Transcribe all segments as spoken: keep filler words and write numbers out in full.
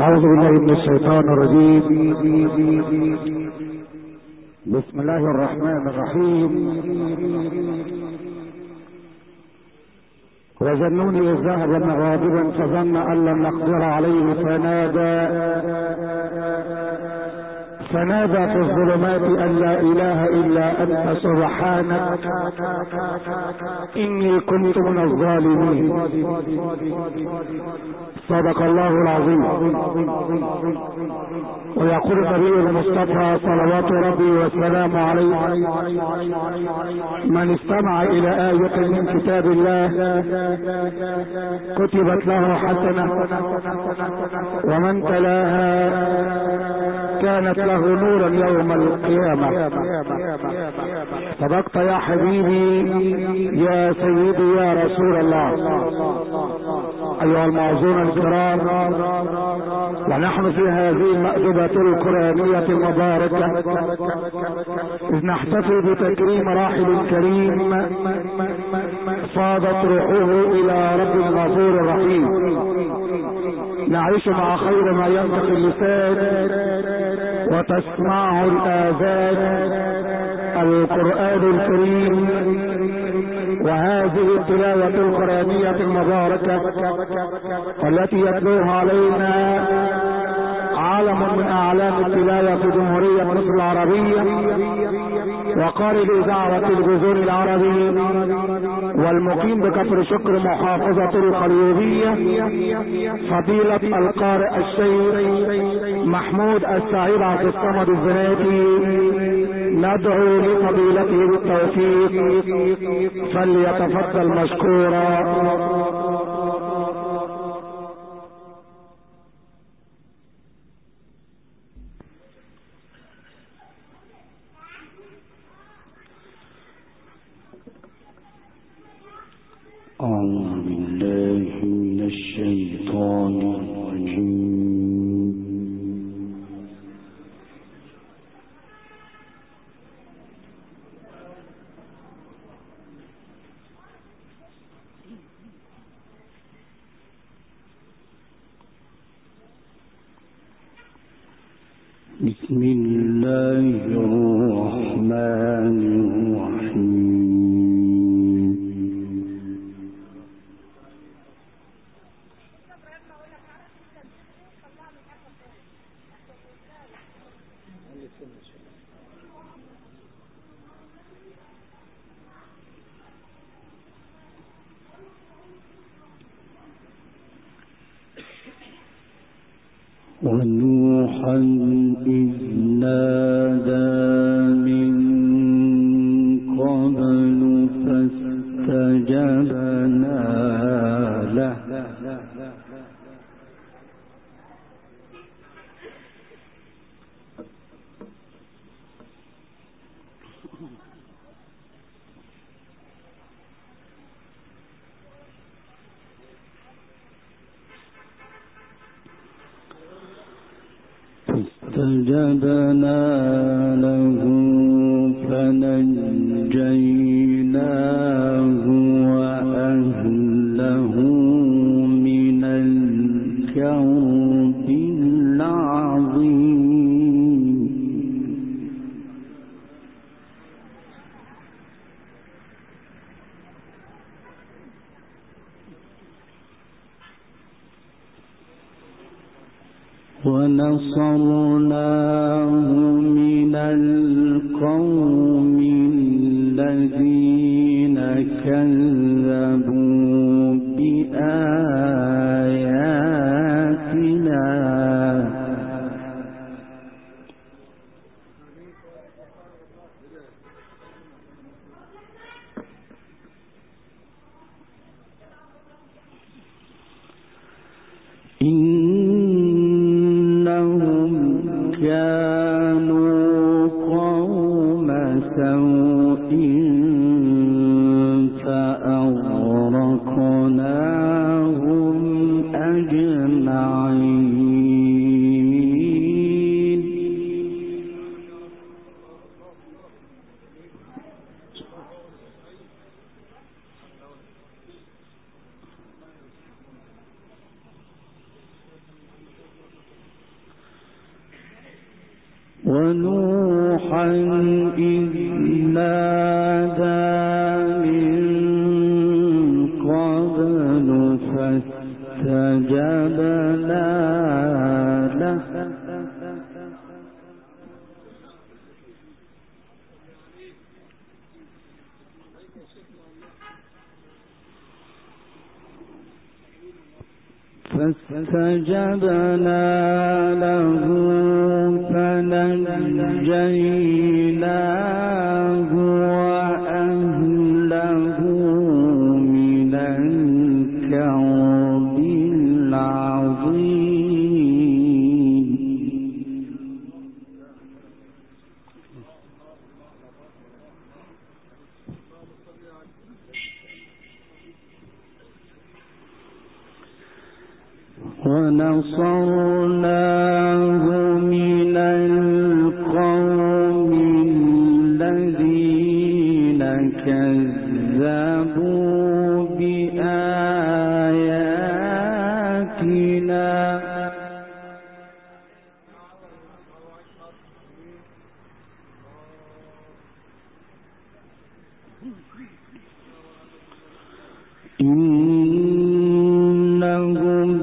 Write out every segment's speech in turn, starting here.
أعوذ بالله من الشيطان الرجيم. بسم الله الرحمن الرحيم. وظنوني إذ ذهب مغاضبا فظن أن لم نقدر عليه فنادى فنادى في الظلمات أن لا إله إلا أنت سبحانك إني كنت من الظالمين. صدق الله العظيم. ويقول النبي المصطفى صلوات ربي وسلامه عليه: من استمع إلى آية من كتاب الله كتبت له حسنة، ومن تلاها كانت له نورا يوم القيامة. صدقت يا حبيبي يا سيدي يا رسول الله. أيها المعزون الكرام، ونحن في هذه المأدبة القرآنية المباركة إذ نحتفل بتكريم راحل كريم فاضت روحه إلى رب الغفور الرحيم. نعيش مع خير ما ينطق اللسان وتسمعه الآذان القرآن الكريم، وهذه التلاوة القرآنية المباركة والتي يتلوها علينا عالم من أعلام التلاوة في جمهورية مصر العربية وقارئ الإذاعة والتلفزيون العربي والمقيم بكفر شكر محافظة القليوبية فضيلة القارئ الشيخ محمود السعيد عبد الصمد الزناتي. ندعو لفضيلته بالتوفيق فليتفضل مشكورا. أعوذ بالله من الشيطان الرجيم. بسم الله الرحمن الرحيم. ونوحا إذ نادى من قبل فاستجبنا له فاستجبنا له فنجيناه وأهله من الكرب العظيم. ونصرناه من القوم الذين كذبوا بآياتنا إنهم كانوا قوم سوء فأغرقناهم أجمعين. ونوحا إذ نادى من قبل فاستجبنا له فاستجبنا له فنجيناه وأهله من الكرب العظيم. ونصرناه من القوم الذين كذبوا بآياتنا إنهم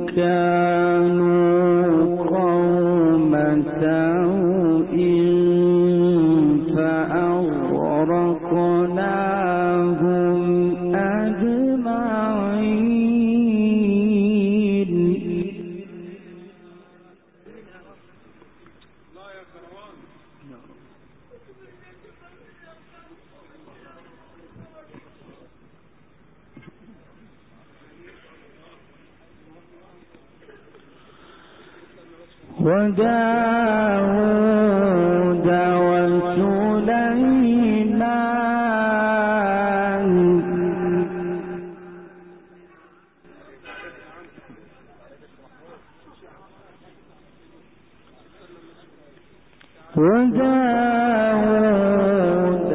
كانوا قوم سوء فأغرقناهم أجمعين. وداود وسليمان وداود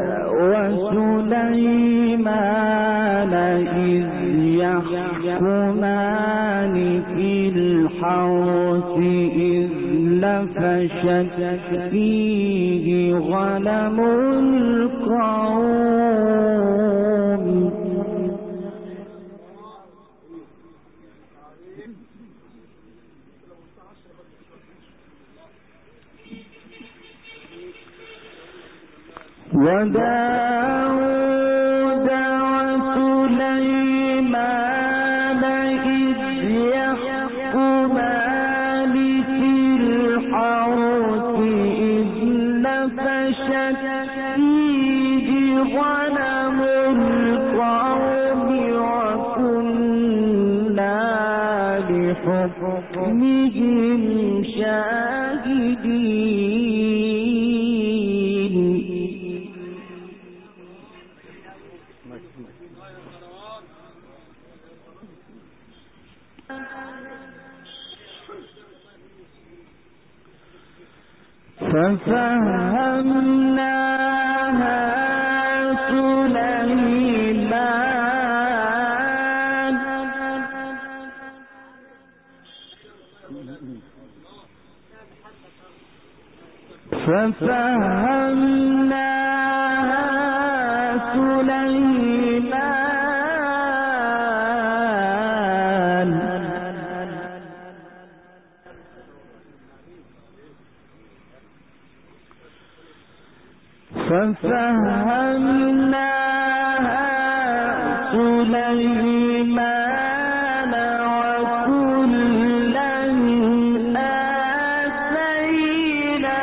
وسليمان إذ يحكمان في الحرث إذ نفشت فيه غنم القوم وداود وسليمان إذ يحكمان في الحرث إذ نفشت فيه غنم القوم وكنا لحكمهم شاهدين. ففهمناها سليمان ففهمناها سليمان ففهمناها سليمان وكلا آتينا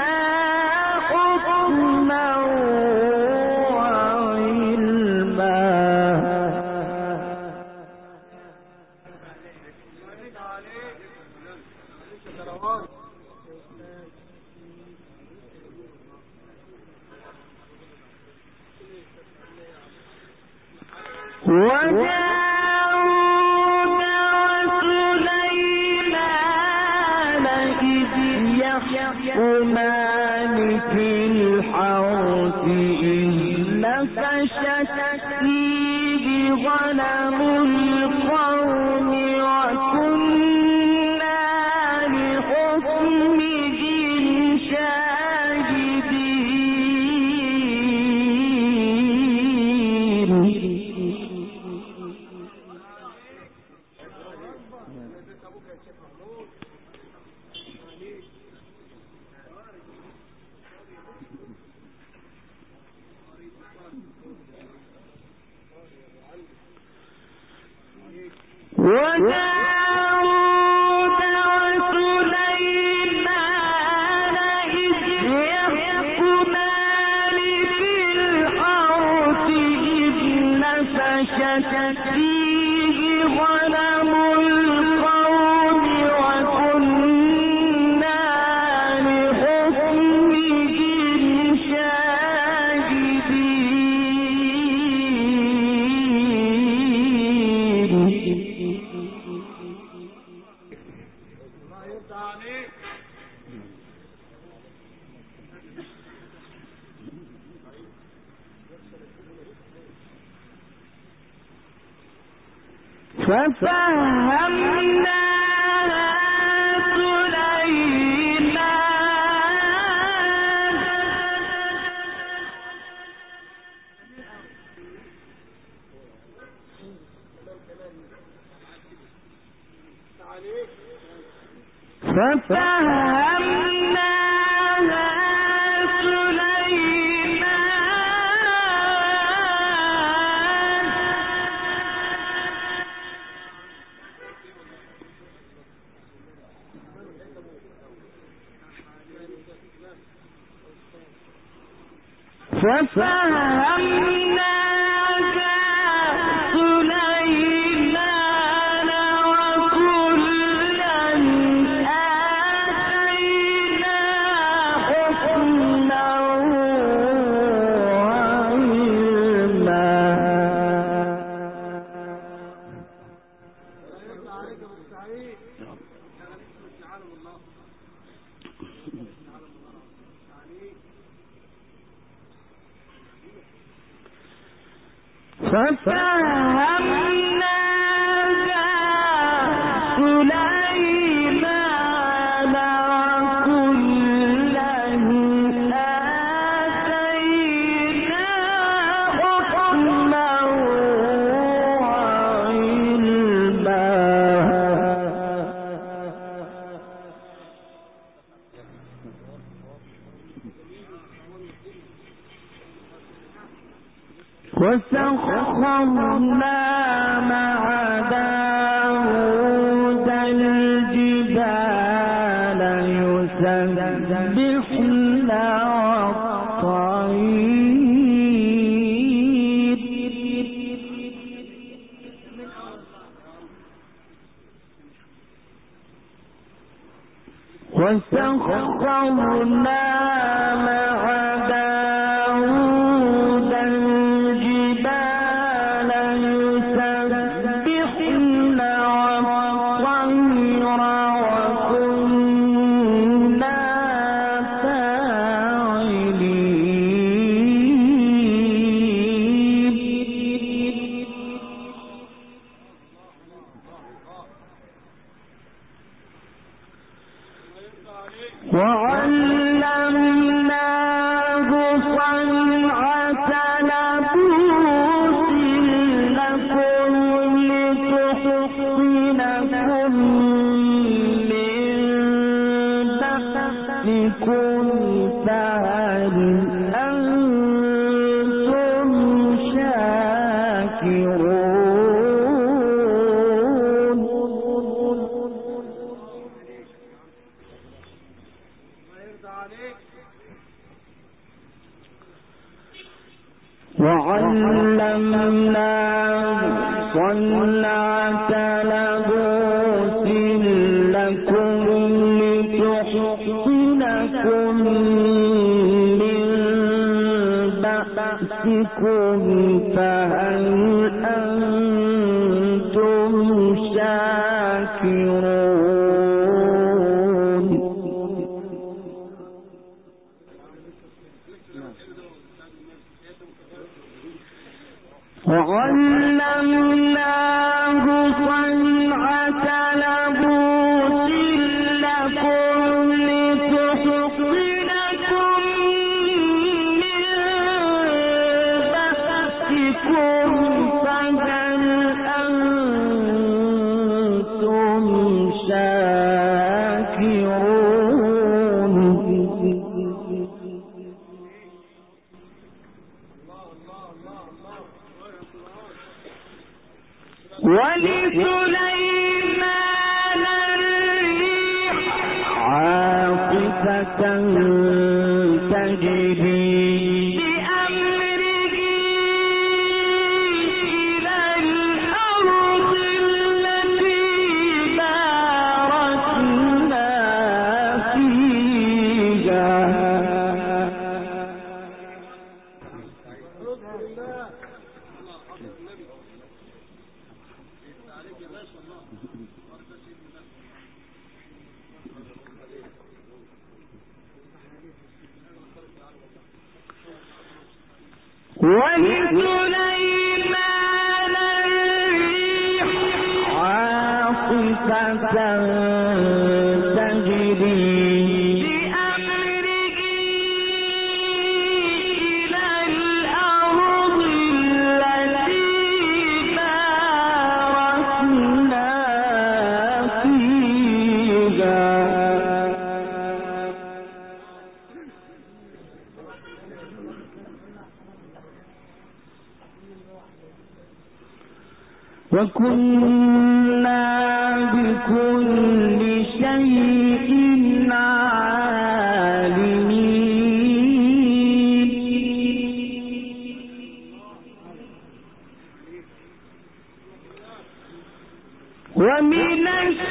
حكما وعلما. وداود وسليمان إذ يحكمان في الحرث إذ نفشت فيه غنم القوم وكنا لحكمهم شاهدين. وسخرنا مع داود الجبال يسبحن والطير وسخرنا مع داود الجبال يسبحن والطير وكنا فاعلين وعلمناه صنعة لبوس لكم لتحصنكم من بأسكم فهل أنتم شاكرون وعلمناه صنعة لبوس لكم لتحصنكم من بأسكم فهل أنتم شاكرون وعلمناه صنعة لبوس لكم لتحصنكم من بأسكم فهل أنتم شاكرون ولسليمان الريح عاصفة تجري بأمره إلى الأرض التي باركنا فيها ولسليمان الريح وكنا بكل شيء عالمين ومن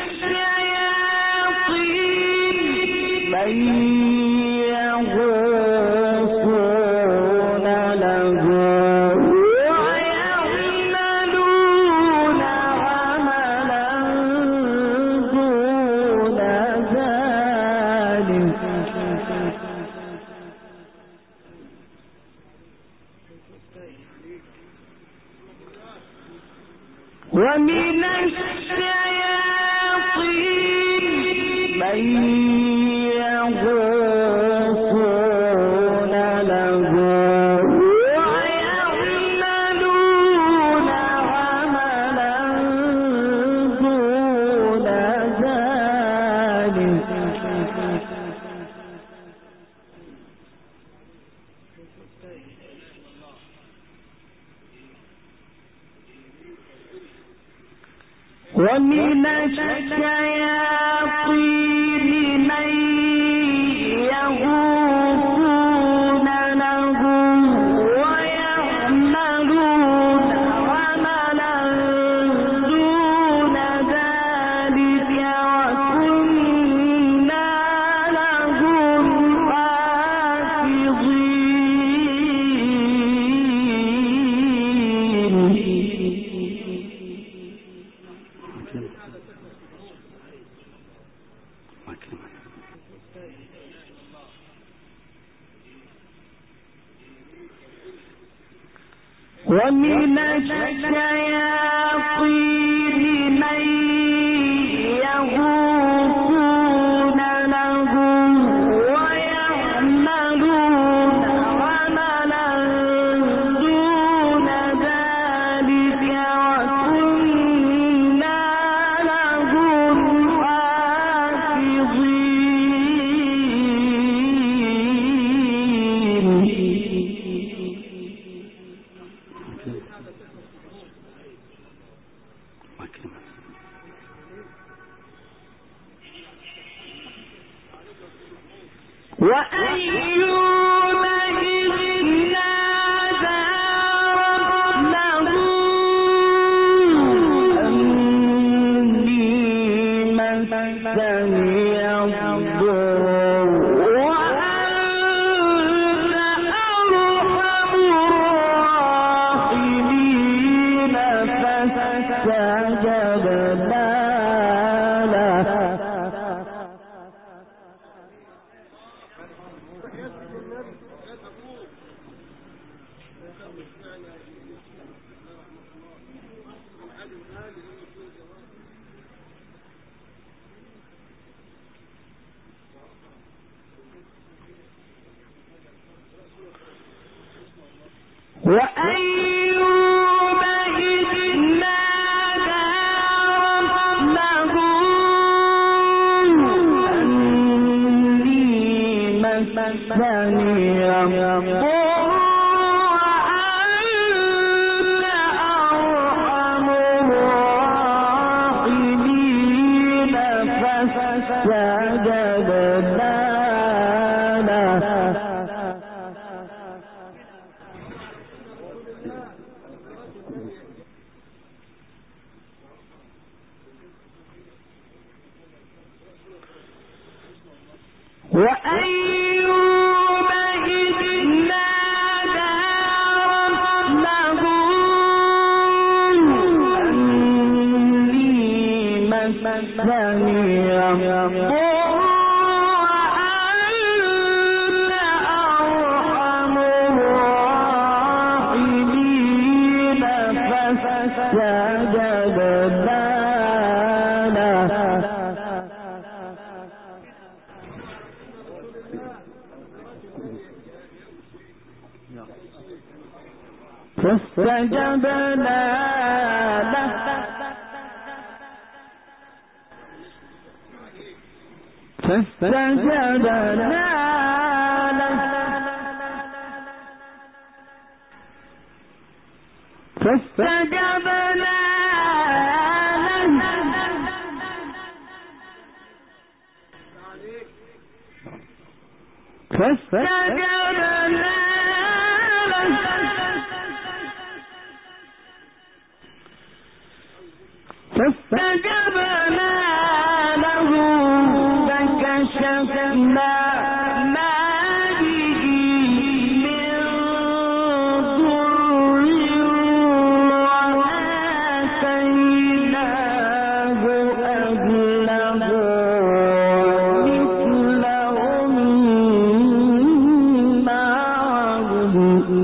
الشياطين من يغوصون له ويعملون عملا دون ذلك ومن الشياطين من يغوصون له ويعملون عملا دون ذلك ومن الشياطين من يغوصون له ويعملون عملا دون ذلك وكنا لهم ومن الشياطين من يغوصون له ويعملون عملا دون ذلك وكنا لهم وأيوب إذ نادى ربه أني مسني الضر وأنت أرحم الراحمين فاستجبنا له وأيوب إذ نادى ربه أني مسني الضر وأنت أرحم الراحمين فاستجبنا له وأيوب إذ نادى ربه أني مسني الضر وأنت أرحم الراحمين فاستجبنا له فاستجبنا له فاستجبنا له فاستجبنا فاستجبنا فاستجبنا له فكشفنا ما به من ضر وآتيناه أهله ومثلهم معهم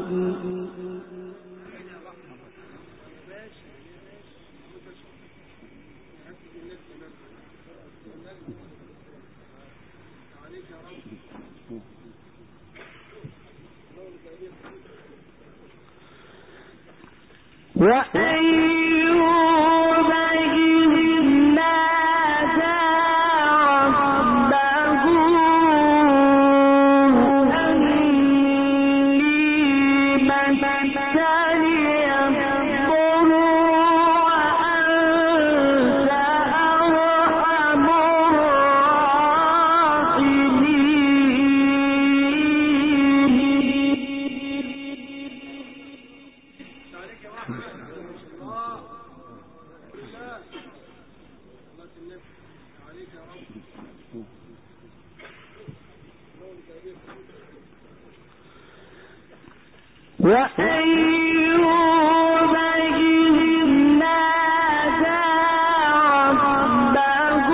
وأيوب إذ نادى ربه أني مسني الضر وأنت أرحم وأيوب إذ نادى ربه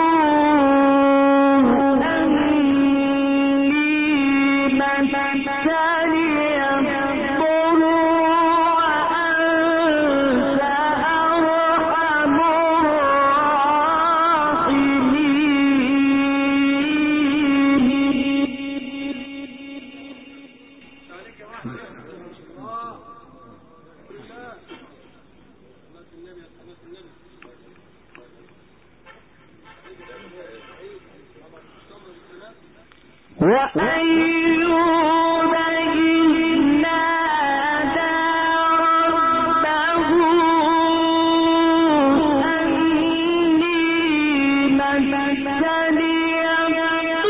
أني مسني الضر وأنت أرحم وأيوب إذ نادى ربه أني مسني الضر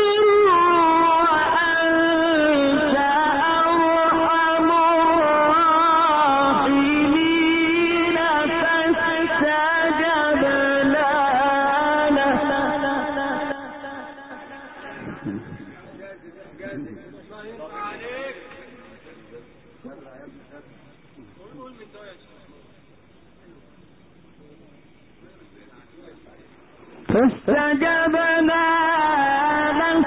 وأنت أرحم الراحمين فاستجبنا له فاستجبنا له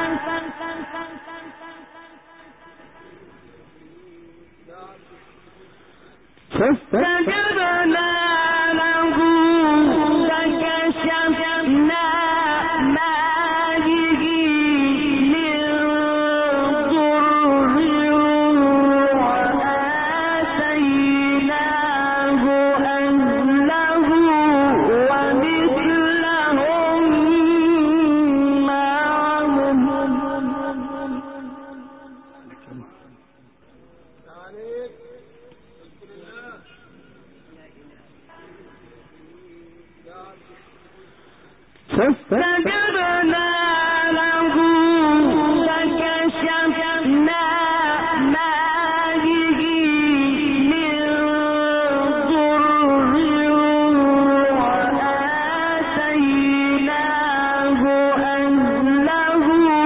فاستجبنا له فكشفنا ما به من ضر وآتيناه أهله ومثلهم معهم فاستجبنا له فكشفنا ما به من ضر وآتيناه أهله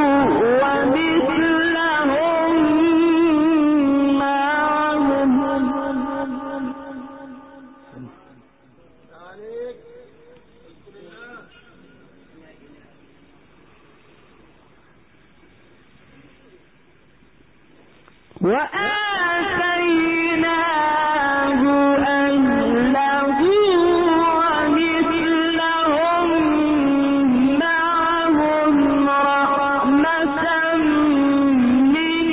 ومثلهم معهم وآتيناه أهله ومثلهم معهم رحمة من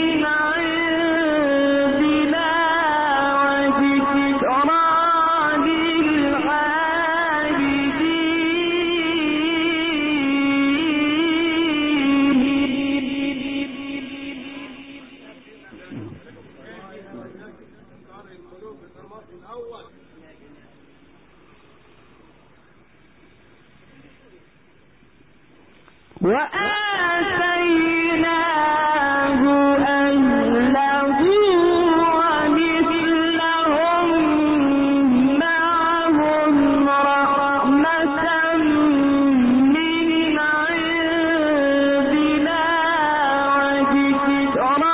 عندنا وذكرى للعابدين وآتيناه أهله ومثلهم معهم رحمة من عندنا وذكرى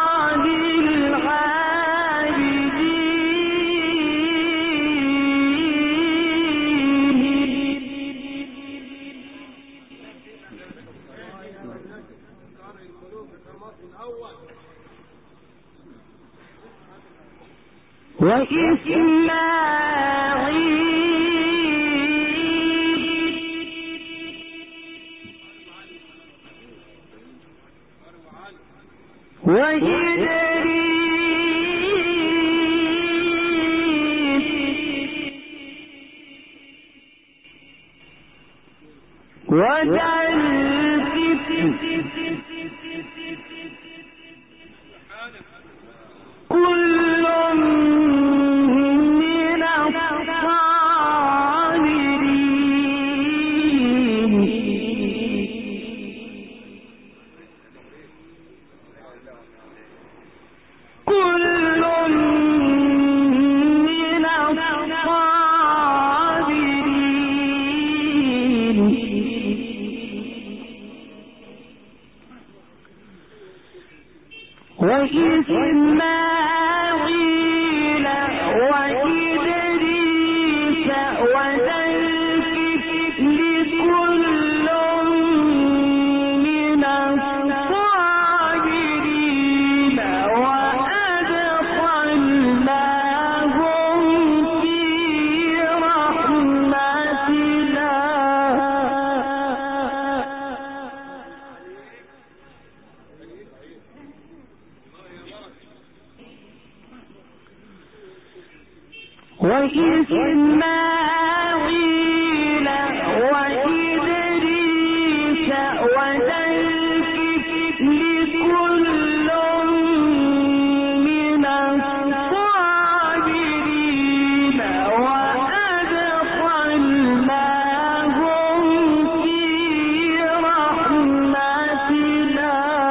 وإسماعيل وإدريس وذا الكفل كل من الصابرين كل من الصابرين وإسماعيل وإدريس وذا الكفل كل من الصابرين وأدخلناهم في رحمتنا وإسماعيل وإدريس وذا الكفل كل من الصابرين وأدخلناهم في رحمتنا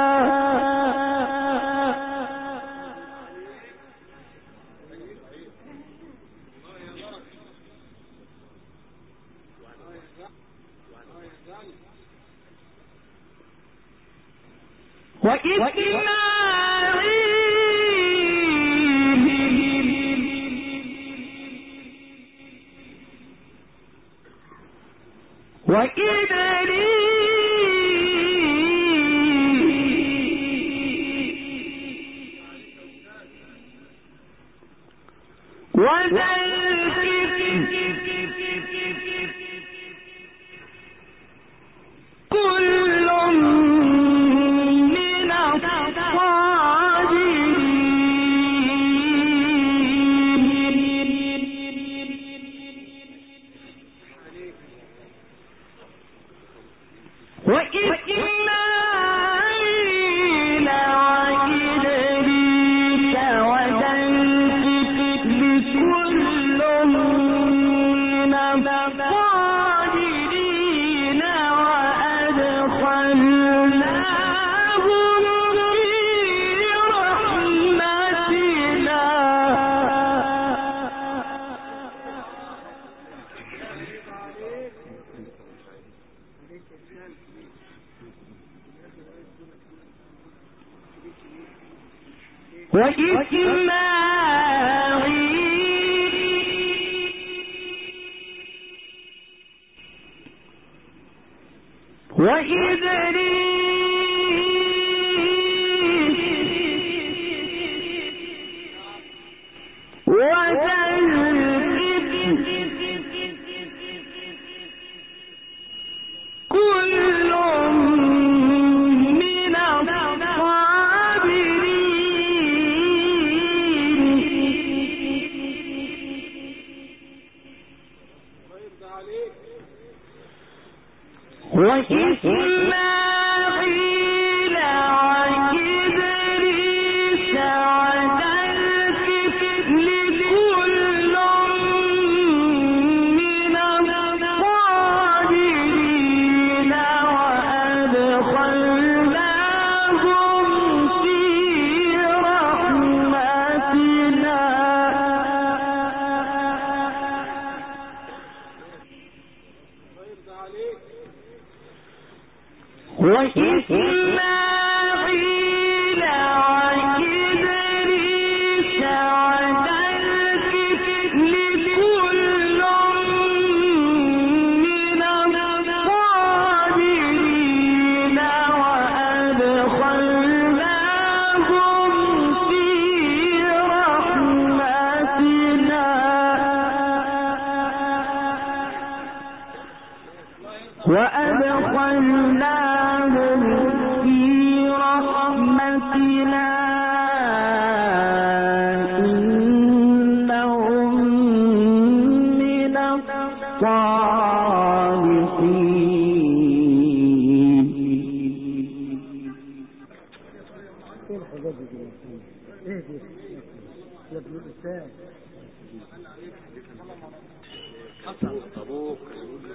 وإسماعيل وإدريس وذا الكفل كل من الصابرين وإسماعيل وإدريس وذا الكفل كل من الصابرين وأدخلناهم في رحمتنا وإسماعيل وإدريس وذا الكفل كل من وإسماعيل وإدريس وذا الكفل يا ابن الأستاذ أبوك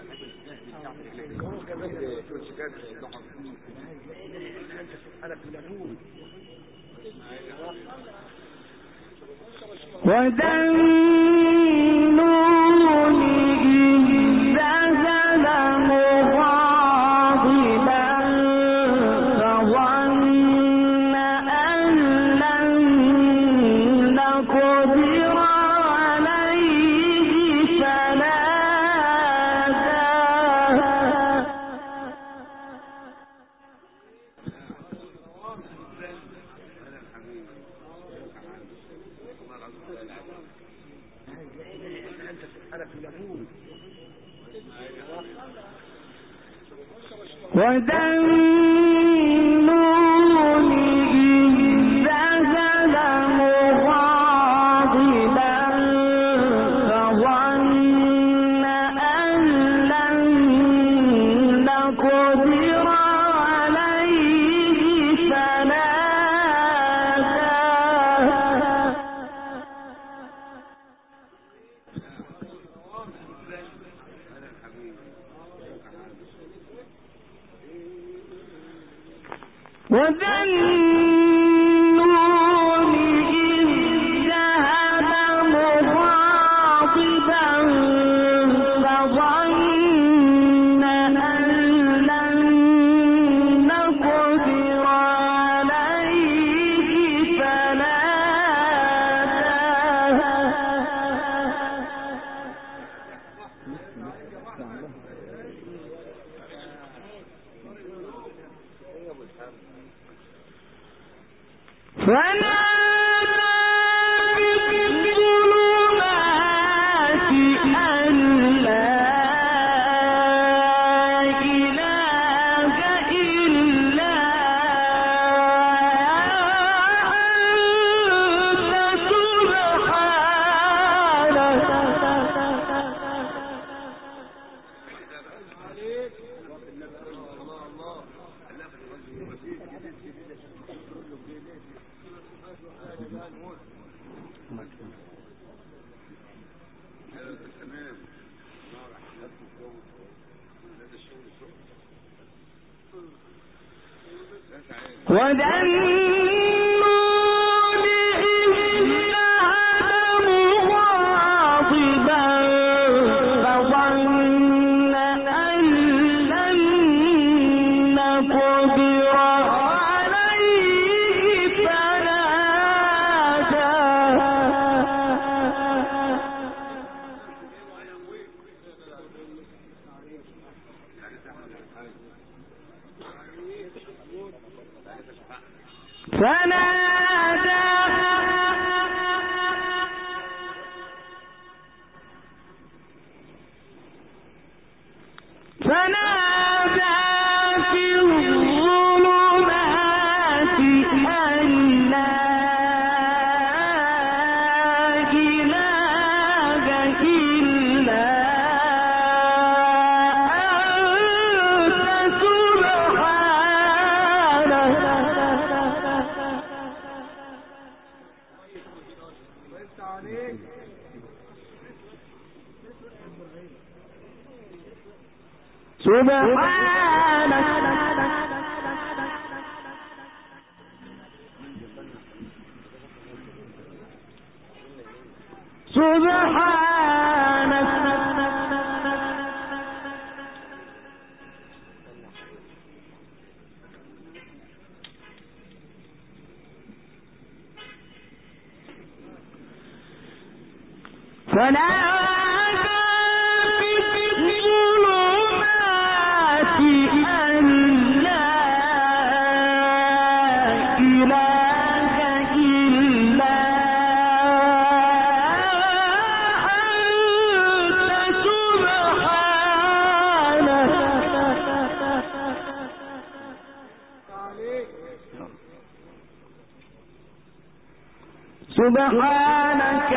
سبحانك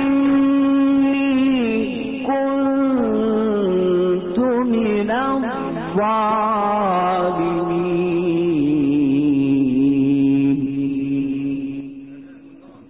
إني كنت من الظالمين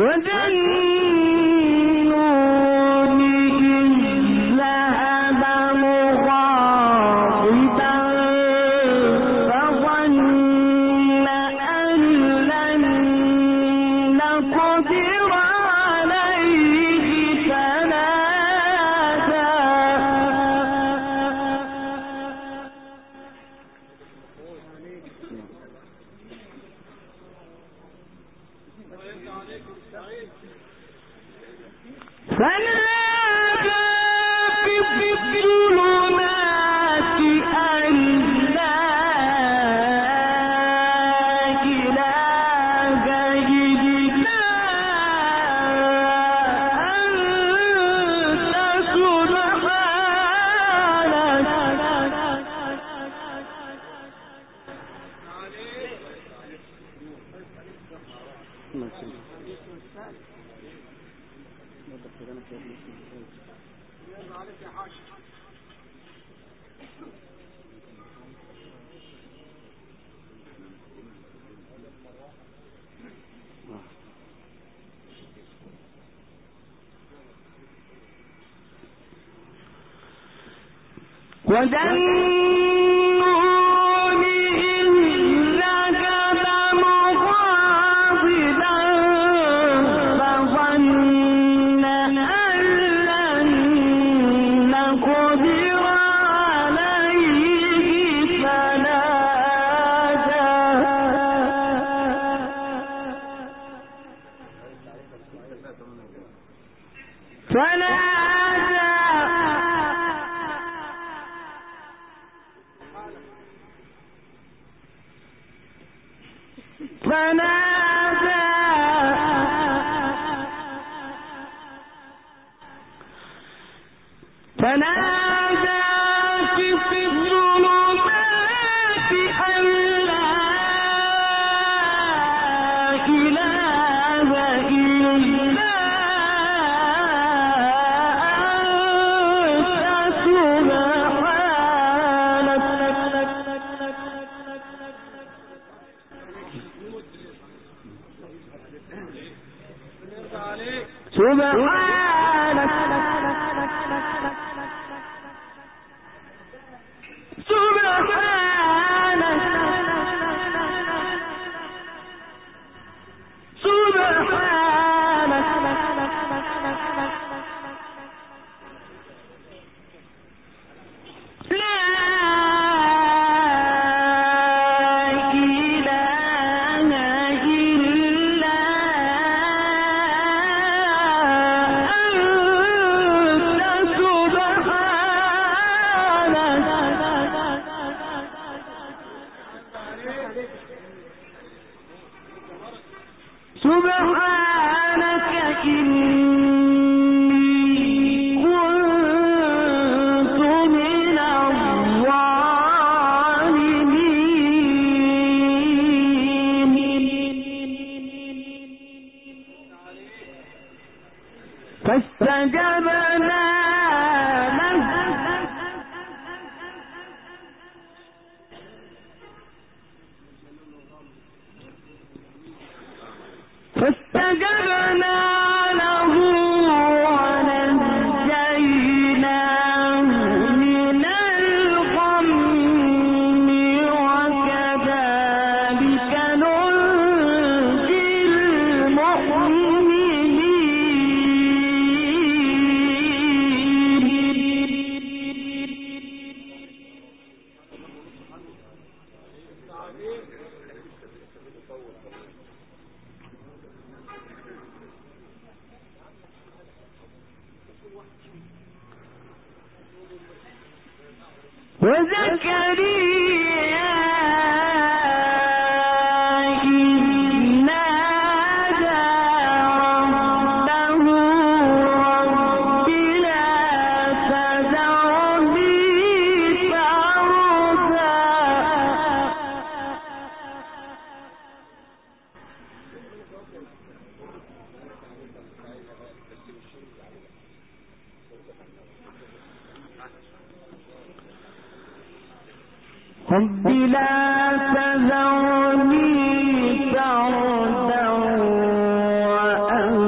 رب لا تذرني فردا وأنت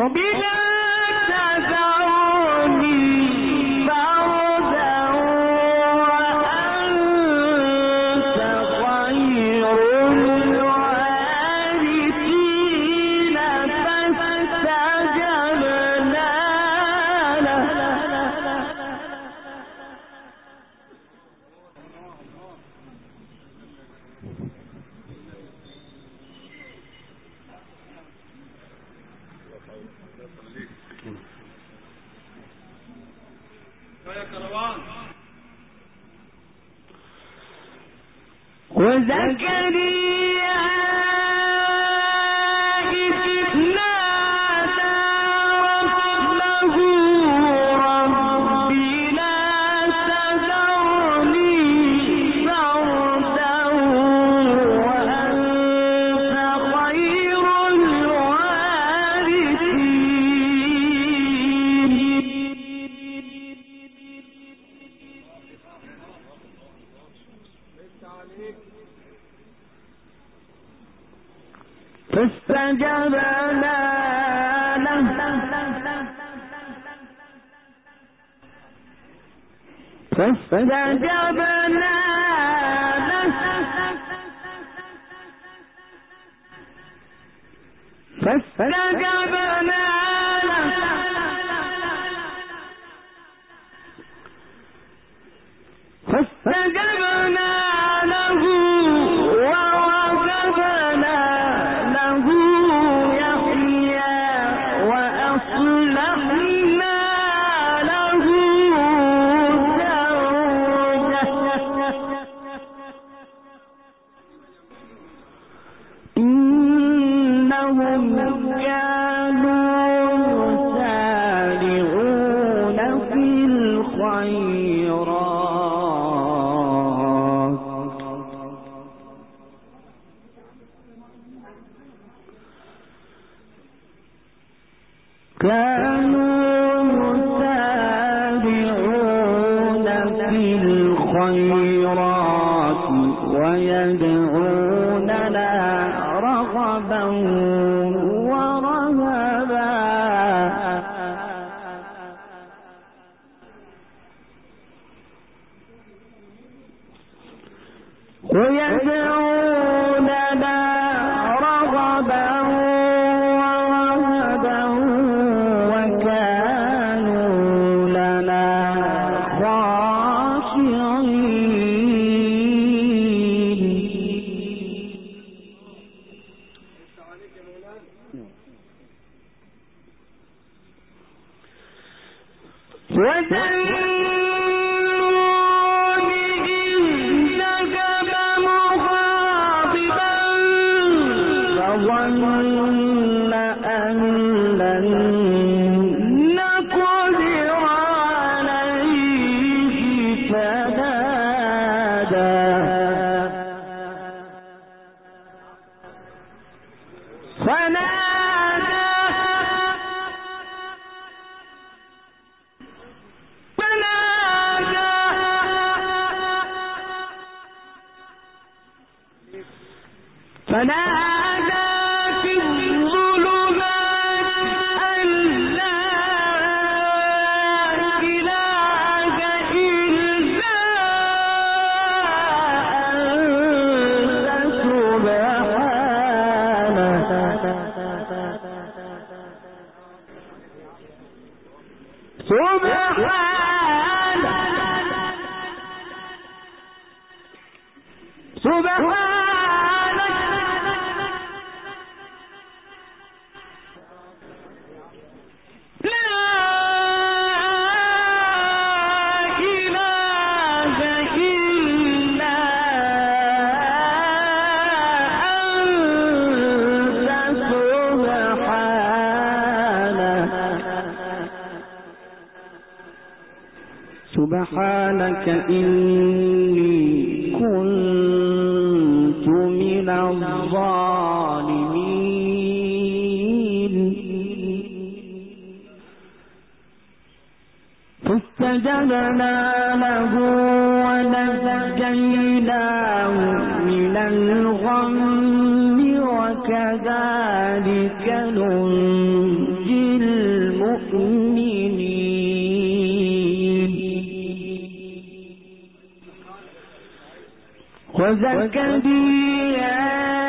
فاستجبنا له فاستجبنا له فاستجبنا له فاستجبنا له ووهبنا له يحيى وأصلحنا له زوجه إنهم كانوا يسارعون في الخيرات كانوا يسارعون في الخيرات ويدعوننا رغبا ورهبا ويدعوننا رغبا ورهبا وكانوا لنا خاشعين وظن أن لن نقدر عليه فنادى فنادى فنادى في الظلمات أن لا إله إلا أنت سبحانك سبحانك لا إله إلا أنت سبحانك سبحانك إني كنت من الظالمين فاستجبنا له ونجيناه من الغم وكذلك ننجي وزكريا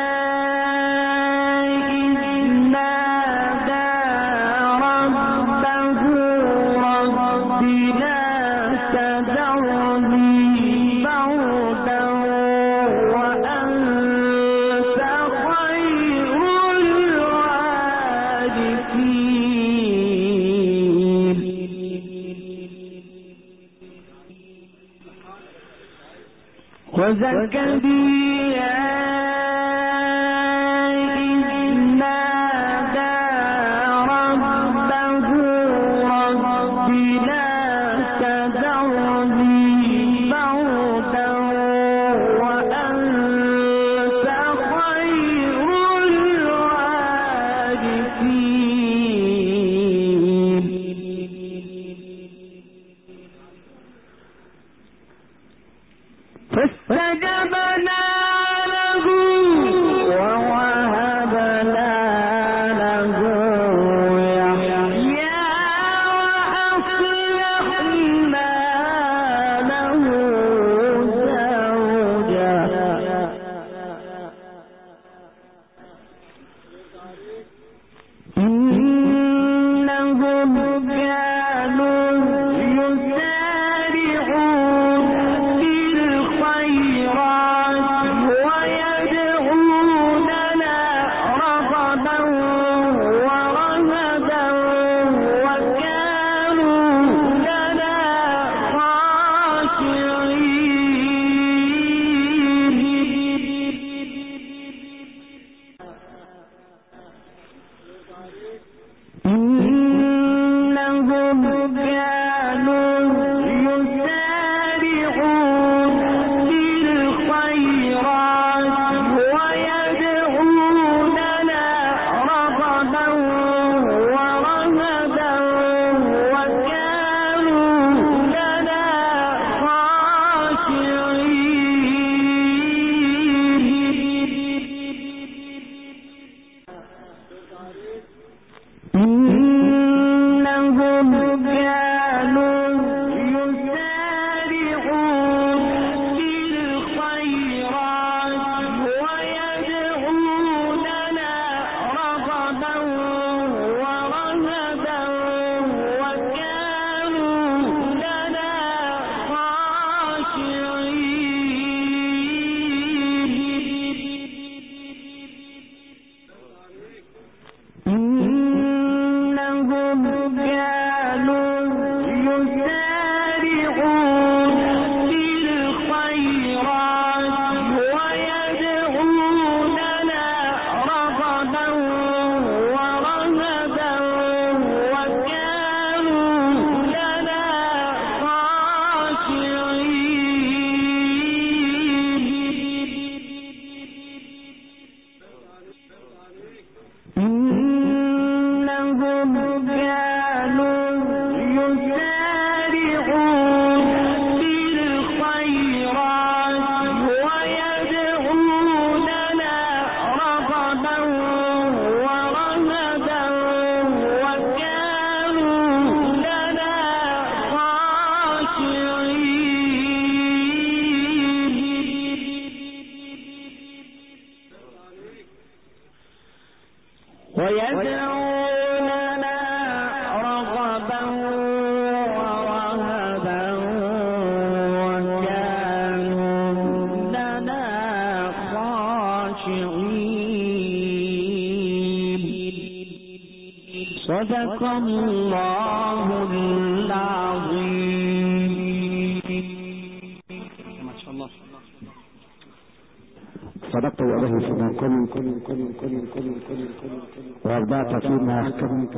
صدق الله العظيم. ما شاء الله صدقت وله فيما قلت وابدعت فيما احكمت.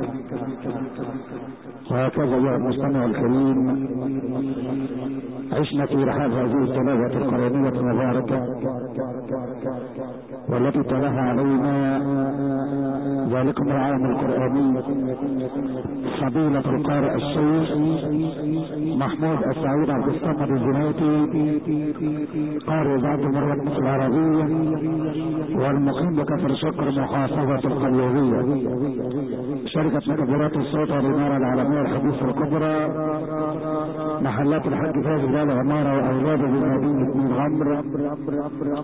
وهكذا يا المستمع الكريم عشنا في رحاب هذه التلاوة القرآنية المباركة والتي تلاها علينا ذلكم العام القرآني فضيلة القارئ الشيخ محمود السعيد عبد الصمد الزناتي قارئ ذات مرة العربية والمقيم بكفر شكر محافظة القليوبية. شركة مكبرات الصوت والإنارة العالمية الحديثة الكبرى. محلات الحاج فاز بلال عمارة وأولاده بمدينة من غمر.